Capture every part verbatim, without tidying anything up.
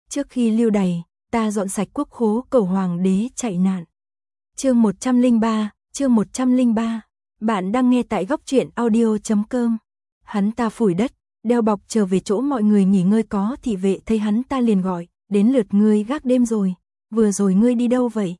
Trước khi lưu đày, ta dọn sạch quốc khố cầu hoàng đế chạy nạn. Chương một trăm lẻ ba, chương một trăm lẻ ba. Bạn đang nghe tại góc truyện audio chấm com. Hắn ta phủi đất, đeo bọc trở về chỗ mọi người nghỉ ngơi, có thị vệ thấy hắn ta liền gọi, đến lượt ngươi gác đêm rồi, vừa rồi ngươi đi đâu vậy?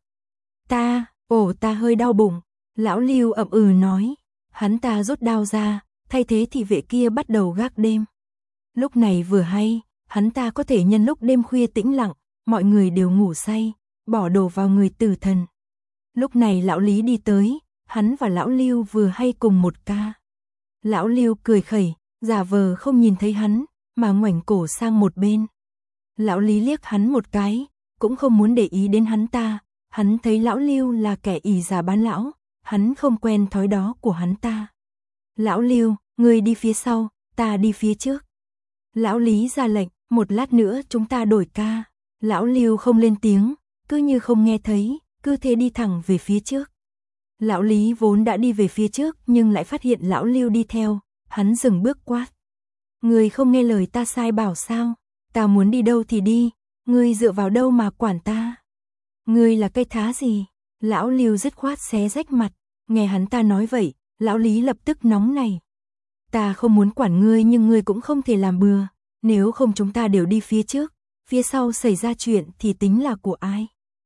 Ta, ổ ta hơi đau bụng, lão Lưu ậm ừ nói. Hắn ta rút đao ra, thay thế thị vệ kia bắt đầu gác đêm. Lúc này vừa hay, hắn ta có thể nhân lúc đêm khuya tĩnh lặng, mọi người đều ngủ say, bỏ đồ vào người tử thần. Lúc này lão Lý đi tới, hắn và lão Lưu vừa hay cùng một ca. Lão Lưu cười khẩy, giả vờ không nhìn thấy hắn, mà ngoảnh cổ sang một bên. Lão Lý liếc hắn một cái, cũng không muốn để ý đến hắn ta, hắn thấy lão Lưu là kẻ ỷ giả bán lão, hắn không quen thói đó của hắn ta. Lão Lưu, ngươi đi phía sau, ta đi phía trước. Lão Lý ra lệnh, một lát nữa chúng ta đổi ca. Lão Lưu không lên tiếng, cứ như không nghe thấy, cứ thế đi thẳng về phía trước. Lão Lý vốn đã đi về phía trước nhưng lại phát hiện lão Lưu đi theo, hắn dừng bước quát. Ngươi không nghe lời ta sai bảo sao? Ta muốn đi đâu thì đi, ngươi dựa vào đâu mà quản ta? Ngươi là cây thá gì? Lão Lưu dứt khoát xé rách mặt, nghe hắn ta nói vậy, lão Lý lập tức nóng này. Ta không muốn quản ngươi nhưng ngươi cũng không thể làm bừa, nếu không chúng ta đều đi phía trước, phía sau xảy ra chuyện thì tính là của ai?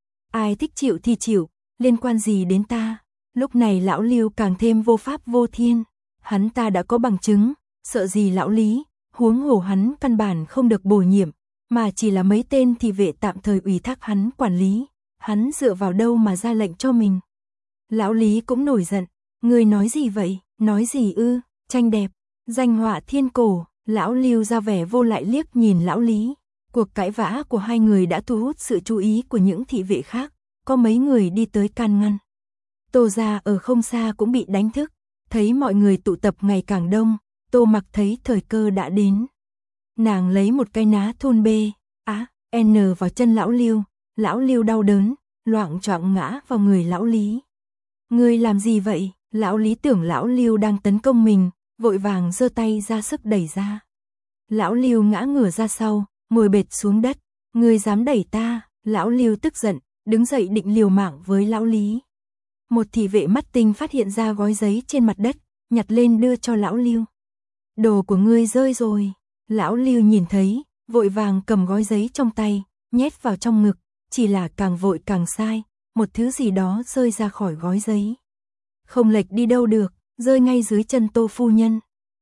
Ai thích chịu thì chịu, liên quan gì đến ta? Lúc này lão Lưu càng thêm vô pháp vô thiên, hắn ta đã có bằng chứng, sợ gì lão Lý, huống hồ hắn căn bản không được bổ nhiệm, mà chỉ là mấy tên thị vệ tạm thời ủy thác hắn quản lý, hắn dựa vào đâu mà ra lệnh cho mình? Lão Lý cũng nổi giận, ngươi nói gì vậy, nói gì ư, tranh đẹp, danh họa thiên cổ. Lão Lưu ra vẻ vô lại liếc nhìn lão Lý. Cuộc cãi vã của hai người đã thu hút sự chú ý của những thị vệ khác, có mấy người đi tới can ngăn. Tô gia ở không xa cũng bị đánh thức, thấy mọi người tụ tập ngày càng đông, Tô Mặc thấy thời cơ đã đến. Nàng lấy một cái ná thun bê, á, n vào chân lão Lưu, lão Lưu đau đớn, loạng choạng ngã vào người lão Lý. Ngươi làm gì vậy? Lão Lý tưởng lão Lưu đang tấn công mình, vội vàng giơ tay ra sức đẩy ra. Lão Lưu ngã ngửa ra sau, ngồi bệt xuống đất. Ngươi dám đẩy ta? Lão Lưu tức giận, đứng dậy định liều mạng với lão Lý. Một thị vệ mắt tinh phát hiện ra gói giấy trên mặt đất, nhặt lên đưa cho lão Lưu. Đồ của ngươi rơi rồi. Lão Lưu nhìn thấy, vội vàng cầm gói giấy trong tay, nhét vào trong ngực, chỉ là càng vội càng sai, một thứ gì đó rơi ra khỏi gói giấy. Không lệch đi đâu được, rơi ngay dưới chân Tô phu nhân.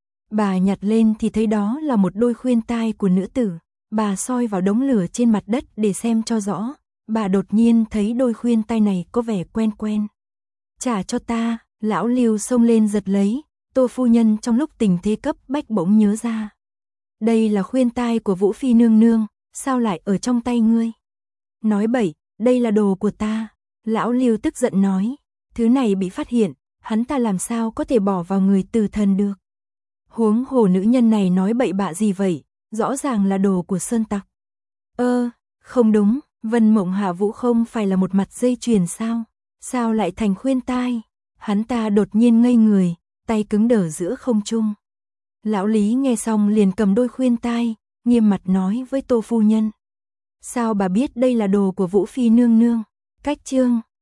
Bà nhặt lên thì thấy đó là một đôi khuyên tai của nữ tử. Bà soi vào đống lửa trên mặt đất để xem cho rõ. Bà đột nhiên thấy đôi khuyên tai này có vẻ quen quen. Trả cho ta, lão Lưu xông lên giật lấy. Tô phu nhân trong lúc tình thế cấp bách bỗng nhớ ra. Đây là khuyên tai của Vũ Phi nương nương, sao lại ở trong tay ngươi? Nói bậy, đây là đồ của ta. Lão Lưu tức giận nói, thứ này bị phát hiện, hắn ta làm sao có thể bỏ vào người tử thần được. Huống hồ nữ nhân này nói bậy bạ gì vậy, rõ ràng là đồ của sơn tặc. Ơ, không đúng, Vân Mộng Hạ Vũ không phải là một mặt dây chuyền sao? Sao lại thành khuyên tai? Hắn ta đột nhiên ngây người, tay cứng đờ giữa không trung. Lão Lý nghe xong liền cầm đôi khuyên tai, nghiêm mặt nói với Tô phu nhân. Sao bà biết đây là đồ của Vũ Phi nương nương? Cách chương